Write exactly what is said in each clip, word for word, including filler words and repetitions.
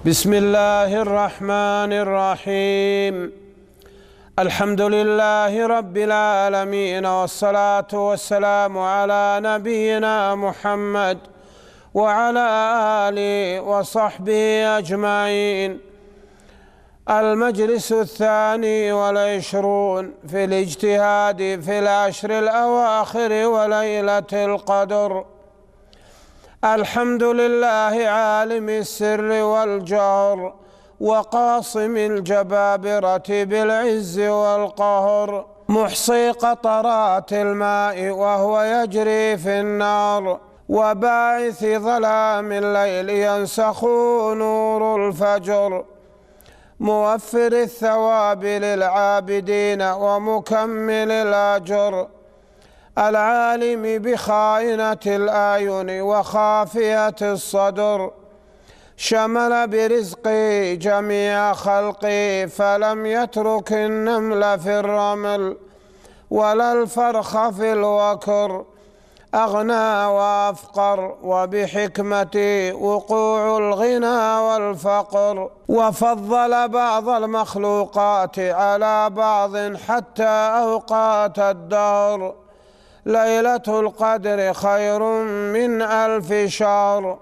بسم الله الرحمن الرحيم. الحمد لله رب العالمين، والصلاة والسلام على نبينا محمد وعلى آله وصحبه أجمعين. المجلس الثاني والعشرون في الاجتهاد في العشر الأواخر وليلة القدر. الحمد لله عالم السر والجهر، وقاصم الجبابرة بالعز والقهر، محصي قطرات الماء وهو يجري في النار، وباعث ظلام الليل ينسخ نور الفجر، موفر الثواب للعابدين ومكمل الأجر، العالم بخائنة الأعين وخافية الصدر، شمل برزقه جميع خلقه فلم يترك النمل في الرمل ولا الفرخ في الوكر، أغنى وأفقر، وبحكمته وقوع الغنى والفقر، وفضل بعض المخلوقات على بعض حتى أوقات الدهر. ليلة القدر خير من ألف شهر،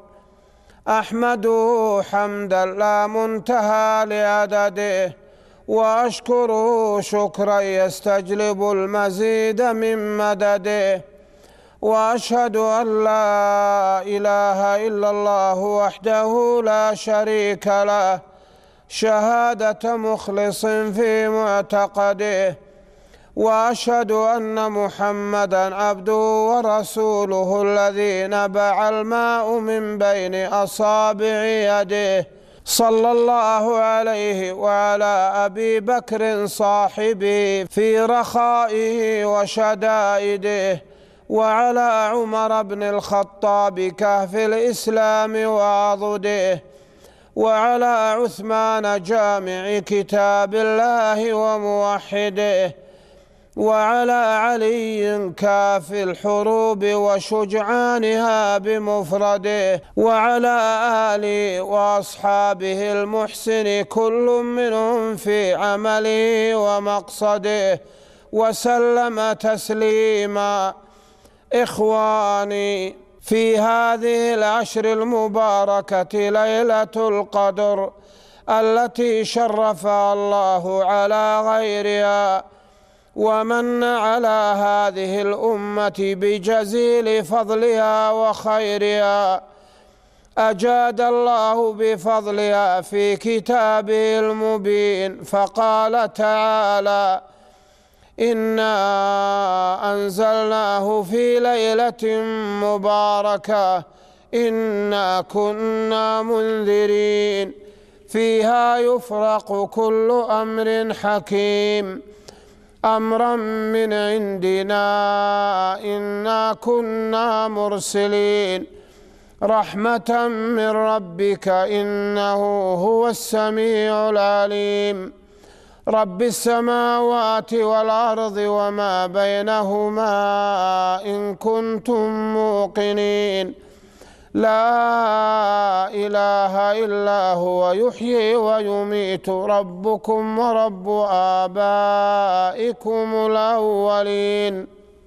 أحمده حمدا لا منتهى لعدده، وأشكره شكرا يستجلب المزيد من مدده، وأشهد أن لا إله إلا الله وحده لا شريك له شهادة مخلص في معتقده، وأشهد أن محمدًا عبده ورسوله الذي نبع الماء من بين أصابع يده، صلى الله عليه وعلى أبي بكر صاحبه في رخائه وشدائده، وعلى عمر بن الخطاب كهف الإسلام وعضده، وعلى عثمان جامع كتاب الله وموحده، وعلى علي كافي الحروب وشجعانها بمفرده، وعلى آله وأصحابه المحسن كل منهم في عمله ومقصده، وسلم تسليما. إخواني، في هذه العشر المباركة ليلة القدر التي شرفها الله على غيرها، ومن على هذه الأمة بجزيل فضلها وخيرها، أجاد الله بفضلها في كتابه المبين، فقال تعالى: إنا أنزلناه في ليلة مباركة إنا كنا منذرين فيها يفرق كل أمر حكيم، أمرا من عندنا إنا كنا مرسلين، رحمة من ربك إنه هو السميع العليم، رب السماوات والأرض وما بينهما إن كنتم موقنين، لا إله إلا هو يحيي ويميت، ربكم ورب آبائكم الأولين.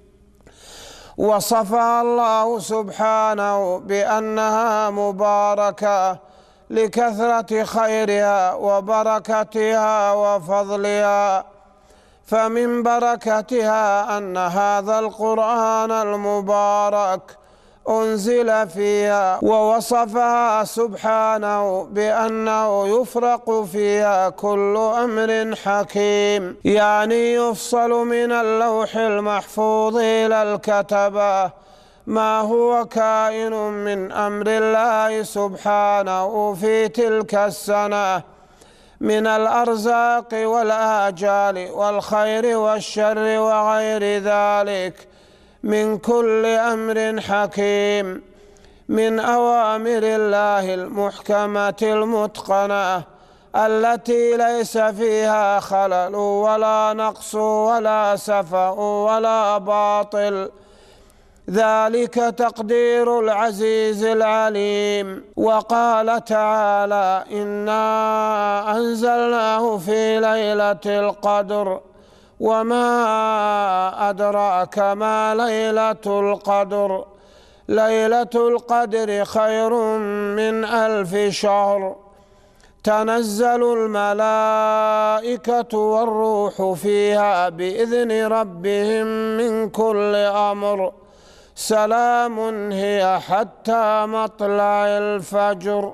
وصفها الله سبحانه بأنها مباركة لكثرة خيرها وبركتها وفضلها، فمن بركتها أن هذا القرآن المبارك أنزل فيها، ووصفها سبحانه بأنه يفرق فيها كل أمر حكيم، يعني يفصل من اللوح المحفوظ إلى الكتبة ما هو كائن من أمر الله سبحانه في تلك السنة من الأرزاق والآجال والخير والشر وغير ذلك من كل أمر حكيم، من أوامر الله المحكمة المتقنة التي ليس فيها خلل ولا نقص ولا سفه ولا باطل، ذلك تقدير العزيز العليم. وقال تعالى: إنا أنزلناه في ليلة القدر، وما أدراك ما ليلة القدر، ليلة القدر خير من ألف شهر، تنزل الملائكة والروح فيها بإذن ربهم من كل أمر، سلام هي حتى مطلع الفجر.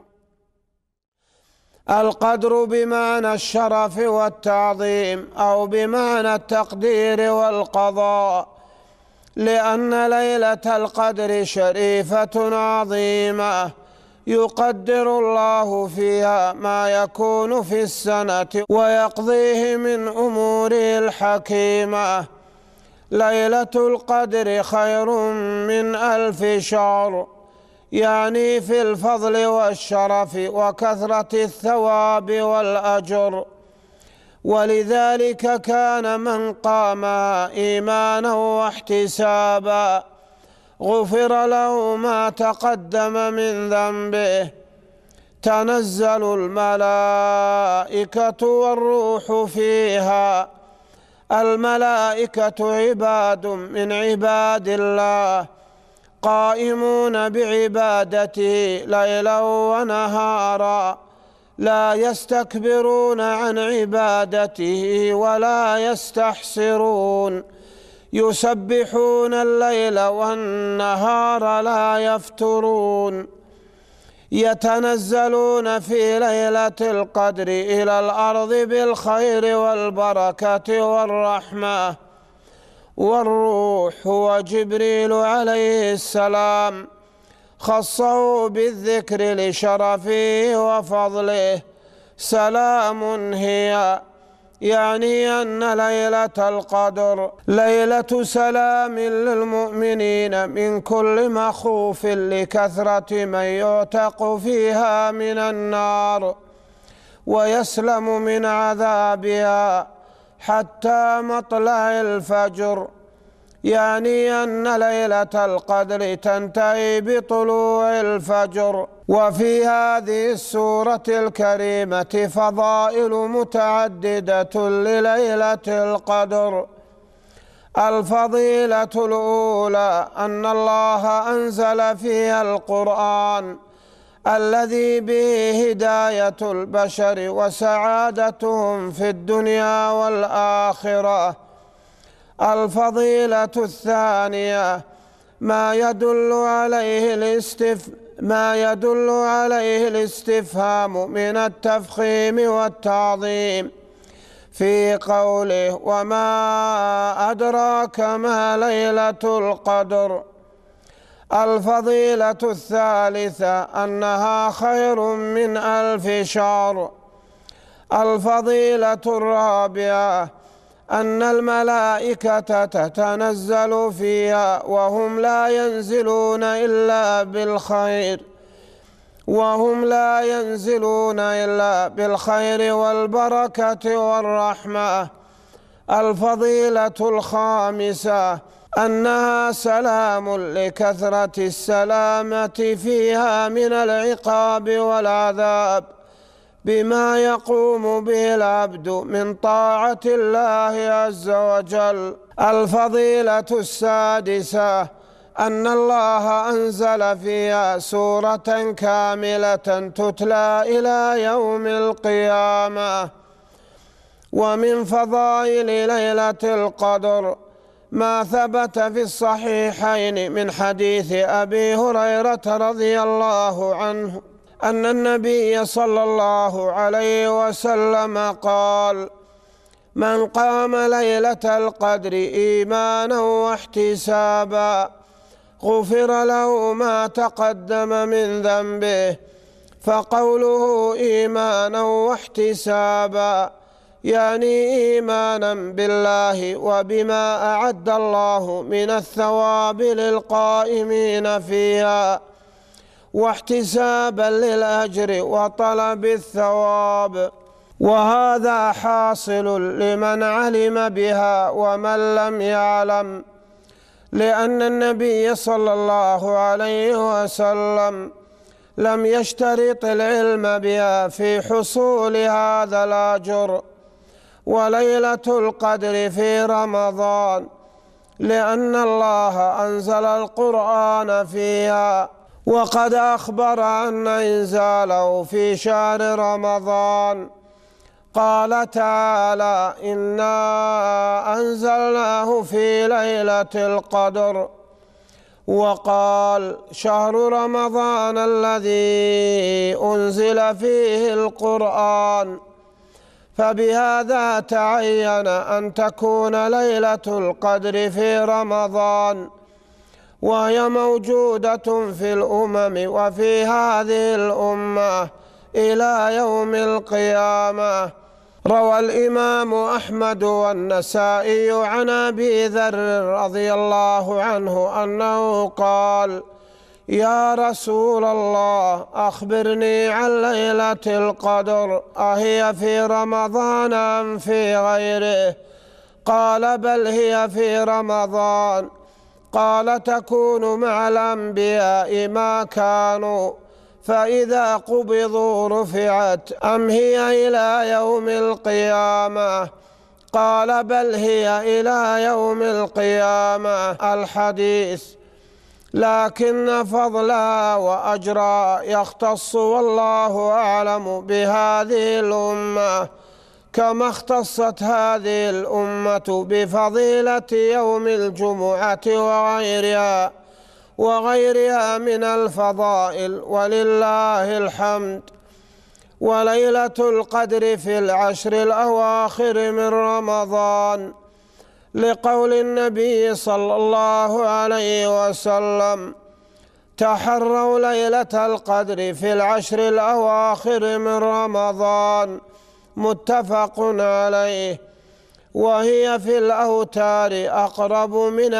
القدر بمعنى الشرف والتعظيم، أو بمعنى التقدير والقضاء، لأن ليلة القدر شريفة عظيمة يقدر الله فيها ما يكون في السنة ويقضيه من أموره الحكيمة. ليلة القدر خير من ألف شهر، يعني في الفضل والشرف وكثرة الثواب والأجر. ولذلك كان من قامها إيمانا واحتسابا غفر له ما تقدم من ذنبه. تنزل الملائكة والروح فيها. الملائكة عباد من عباد الله قائمون بعبادته ليلا ونهارا، لا يستكبرون عن عبادته ولا يستحسرون، يسبحون الليل والنهار لا يفترون. يتنزلون في ليلة القدر إلى الأرض بالخير والبركة والرحمة. والروح هو جبريل عليه السلام، خصه بالذكر لشرفه وفضله. سلام هي، يعني أن ليلة القدر ليلة سلام للمؤمنين من كل مخوف، لكثرة من يعتق فيها من النار ويسلم من عذابها حتى مطلع الفجر، يعني أن ليلة القدر تنتهي بطلوع الفجر. وفي هذه السورة الكريمة فضائل متعددة لليلة القدر. الفضيلة الأولى أن الله أنزل فيها القرآن الذي به هداية البشر وسعادتهم في الدنيا والآخرة. الفضيلة الثانية ما يدل عليه الاستف ما يدل عليه الاستفهام من التفخيم والتعظيم في قوله: وما أدراك ما ليلة القدر. الفضيلة الثالثة أنها خير من ألف شهر. الفضيلة الرابعة أن الملائكة تتنزل فيها وهم لا ينزلون إلا بالخير وهم لا ينزلون إلا بالخير والبركة والرحمة. الفضيلة الخامسة أنها سلام لكثرة السلامة فيها من العقاب والعذاب بما يقوم به العبد من طاعة الله عز وجل. الفضيلة السادسة أن الله أنزل فيها سورة كاملة تتلى إلى يوم القيامة. ومن فضائل ليلة القدر ما ثبت في الصحيحين من حديث أبي هريرة رضي الله عنه أن النبي صلى الله عليه وسلم قال: من قام ليلة القدر إيمانا واحتسابا غفر له ما تقدم من ذنبه. فقوله إيمانا واحتسابا يعني إيمانا بالله وبما أعد الله من الثواب للقائمين فيها، واحتسابا للأجر وطلب الثواب. وهذا حاصل لمن علم بها ومن لم يعلم، لأن النبي صلى الله عليه وسلم لم يشترط العلم بها في حصول هذا الأجر. وليلة القدر في رمضان لأن الله أنزل القرآن فيها، وقد أخبر أن إنزاله في شهر رمضان. قال تعالى: إنا أنزلناه في ليلة القدر. وقال: شهر رمضان الذي أنزل فيه القرآن. فبهذا تعين أن تكون ليلة القدر في رمضان، وهي موجودة في الأمم وفي هذه الأمة إلى يوم القيامة. روى الإمام أحمد والنسائي عن أبي ذر رضي الله عنه أنه قال: يا رسول الله، أخبرني عن ليلة القدر، أهي في رمضان أم في غيره؟ قال: بل هي في رمضان. قال: تكون مع الأنبياء ما كانوا، فإذا قبضوا رفعت، أم هي إلى يوم القيامة؟ قال: بل هي إلى يوم القيامة. الحديث. لكن فضلها وأجرها يختص والله أعلم بهذه الأمة، كما اختصت هذه الأمة بفضيلة يوم الجمعة وغيرها وغيرها من الفضائل، ولله الحمد. وليلة القدر في العشر الأواخر من رمضان، لقول النبي صلى الله عليه وسلم: تحروا ليلة القدر في العشر الأواخر من رمضان، متفق عليه. وهي في الأوتار أقرب من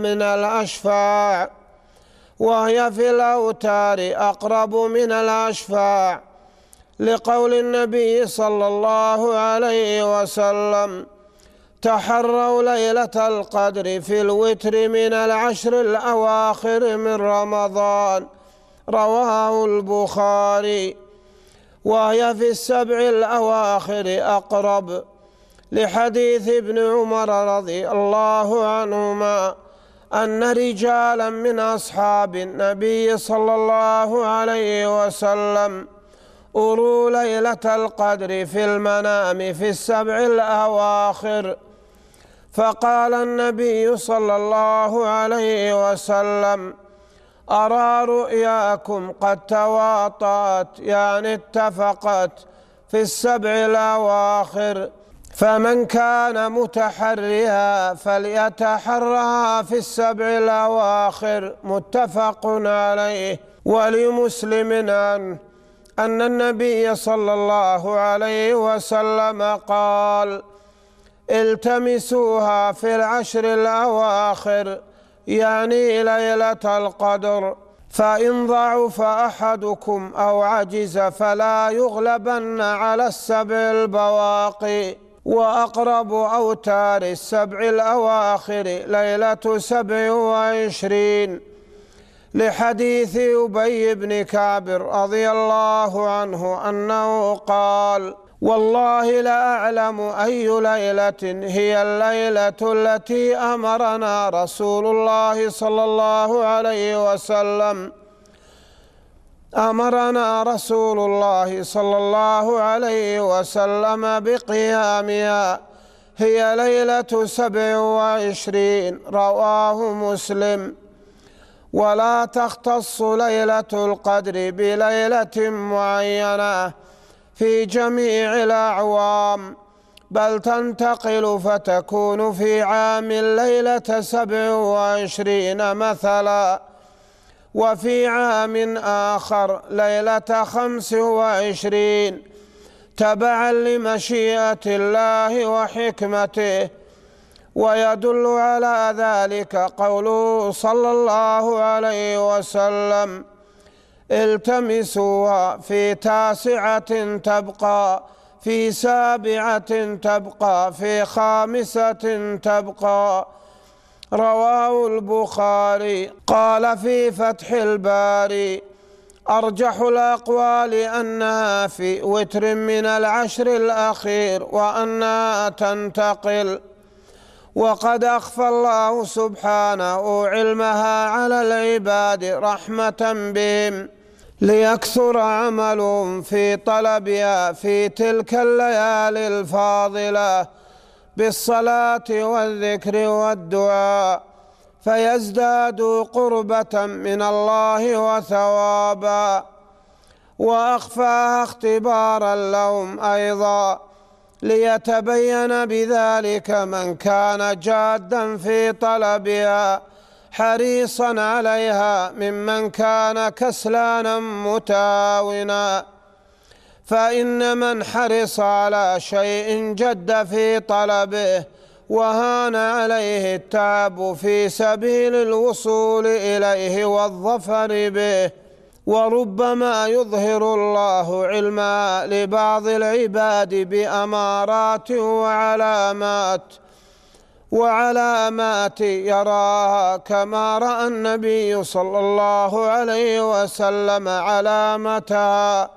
الأشفاع وهي في الأوتار أقرب من الأشفاع لقول النبي صلى الله عليه وسلم: تحروا ليلة القدر في الوتر من العشر الأواخر من رمضان، رواه البخاري. وهي في السبع الأواخر أقرب، لحديث ابن عمر رضي الله عنهما أن رجالا من أصحاب النبي صلى الله عليه وسلم أروا ليلة القدر في المنام في السبع الأواخر، فقال النبي صلى الله عليه وسلم: أرى رؤياكم قد تواطأت، يعني اتفقت، في السبع الأواخر، فمن كان متحرها فليتحرها في السبع الأواخر، متفق عليه. ولمسلم عنه أن النبي صلى الله عليه وسلم قال: التمسوها في العشر الأواخر، يعني ليلة القدر، فإن ضعف أحدكم أو عجز فلا يغلبن على السبع البواقي. وأقرب أوتار السبع الأواخر ليلة سبع وعشرين، لحديث أبي بن كعب رضي الله عنه أنه قال: والله لا أعلم أي ليلة هي الليلة التي أمرنا رسول الله صلى الله عليه وسلم أمرنا رسول الله صلى الله عليه وسلم بقيامها، هي ليلة سبع وعشرين، رواه مسلم. ولا تختص ليلة القدر بليلة معينة في جميع الأعوام، بل تنتقل فتكون في عام ليلة سبع وعشرين مثلا، وفي عام آخر ليلة خمس وعشرين، تبعا لمشيئة الله وحكمته. ويدل على ذلك قوله صلى الله عليه وسلم: التمسوها في تاسعة تبقى، في سابعة تبقى، في خامسة تبقى. رواه البخاري. قال في فتح الباري: أرجح الأقوال أنها في وتر من العشر الأخير وأنها تنتقل، وقد أخفى الله سبحانه علمها على العباد رحمة بهم ليكثر عملهم في طلبها في تلك الليالي الفاضلة بالصلاة والذكر والدعاء، فيزدادوا قربة من الله وثوابا. وأخفاها اختبارا لهم أيضا ليتبين بذلك من كان جادا في طلبها حريصا عليها ممن كان كسلانا متاونا. فإن من حرص على شيء جد في طلبه وهان عليه التعب في سبيل الوصول إليه والظفر به، وربما يظهر الله علما لبعض العباد بأمارات وعلامات وعلامات يراها، كما رأى النبي صلى الله عليه وسلم علامتها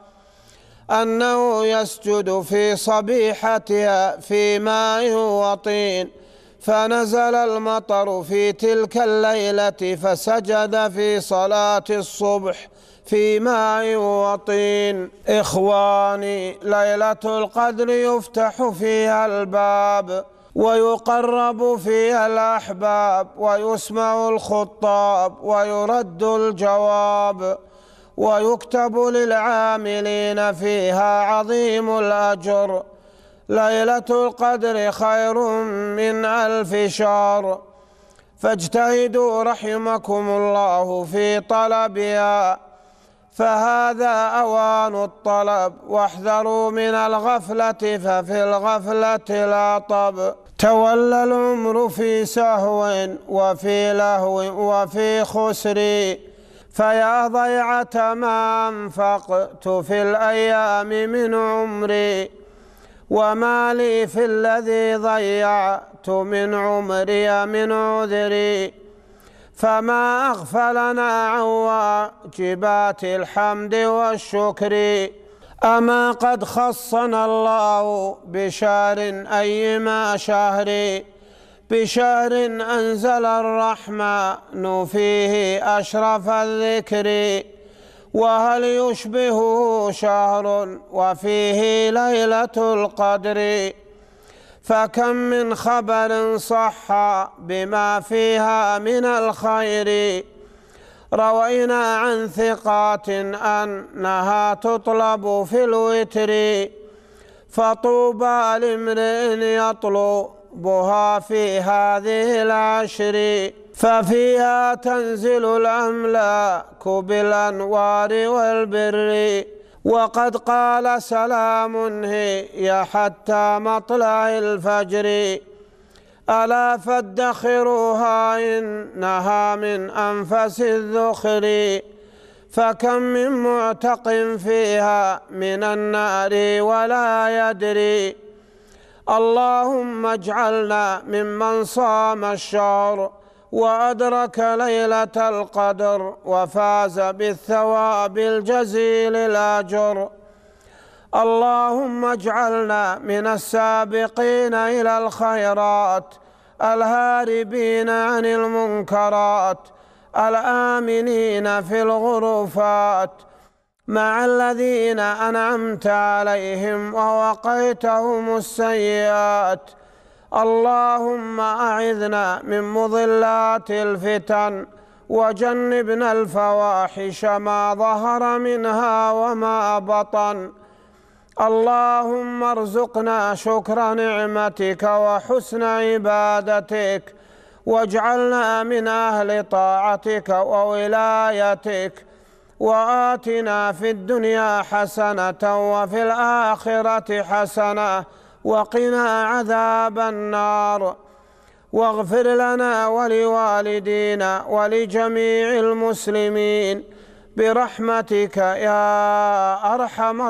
أنه يسجد في صبيحتها في ماء وطين، فنزل المطر في تلك الليلة فسجد في صلاة الصبح في ماء وطين. إخواني، ليلة القدر يفتح فيها الباب ويقرب فيها الأحباب ويسمع الخطاب ويرد الجواب، ويكتب للعاملين فيها عظيم الأجر. ليلة القدر خير من ألف شهر، فاجتهدوا رحمكم الله في طلبها، فهذا أوان الطلب، واحذروا من الغفلة ففي الغفلة العطب. تولى العمر في سهو وفي لهو وفي خسر، فيا ضيعة ما أنفقت في الأيام من عمري، وما لي في الذي ضيعت من عمري من عذري. فما أغفلنا عن واجبات الحمد والشكر، أما قد خصنا الله بشهر أيما شهر، بشهر أنزل الرحمن فيه أشرف الذكر. وهل يشبهه شهر وفيه ليلة القدر؟ فكم من خبر صح بما فيها من الخير، روينا عن ثقات أنها تطلب في الوتر، فطوبى لامرئ يطلبها في هذه العشر، ففيها تنزل الأملاك بالأنوار والبر. وقد قال سلام هي حتى مطلع الفجر، ألا فادخروها إنها من أنفس الذخر. فكم من معتق فيها من النار ولا يدري. اللهم اجعلنا ممن صام الشهر وأدرك ليلة القدر وفاز بالثواب الجزيل الأجر. اللهم اجعلنا من السابقين إلى الخيرات، الهاربين عن المنكرات، الآمنين في الغرفات، مع الذين أنعمت عليهم ووقيتهم السيئات. اللهم أعذنا من مضلات الفتن، وجنبنا الفواحش ما ظهر منها وما بطن. اللهم ارزقنا شكر نعمتك وحسن عبادتك، واجعلنا من أهل طاعتك وولايتك. وآتنا في الدنيا حسنة وفي الآخرة حسنة وقنا عذاب النار. واغفر لنا ولوالدينا ولجميع المسلمين برحمتك يا أرحم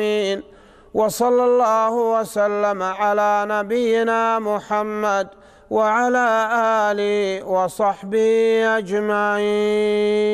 الراحمين. وصلى الله وسلم على نبينا محمد وعلى آله وصحبه أجمعين.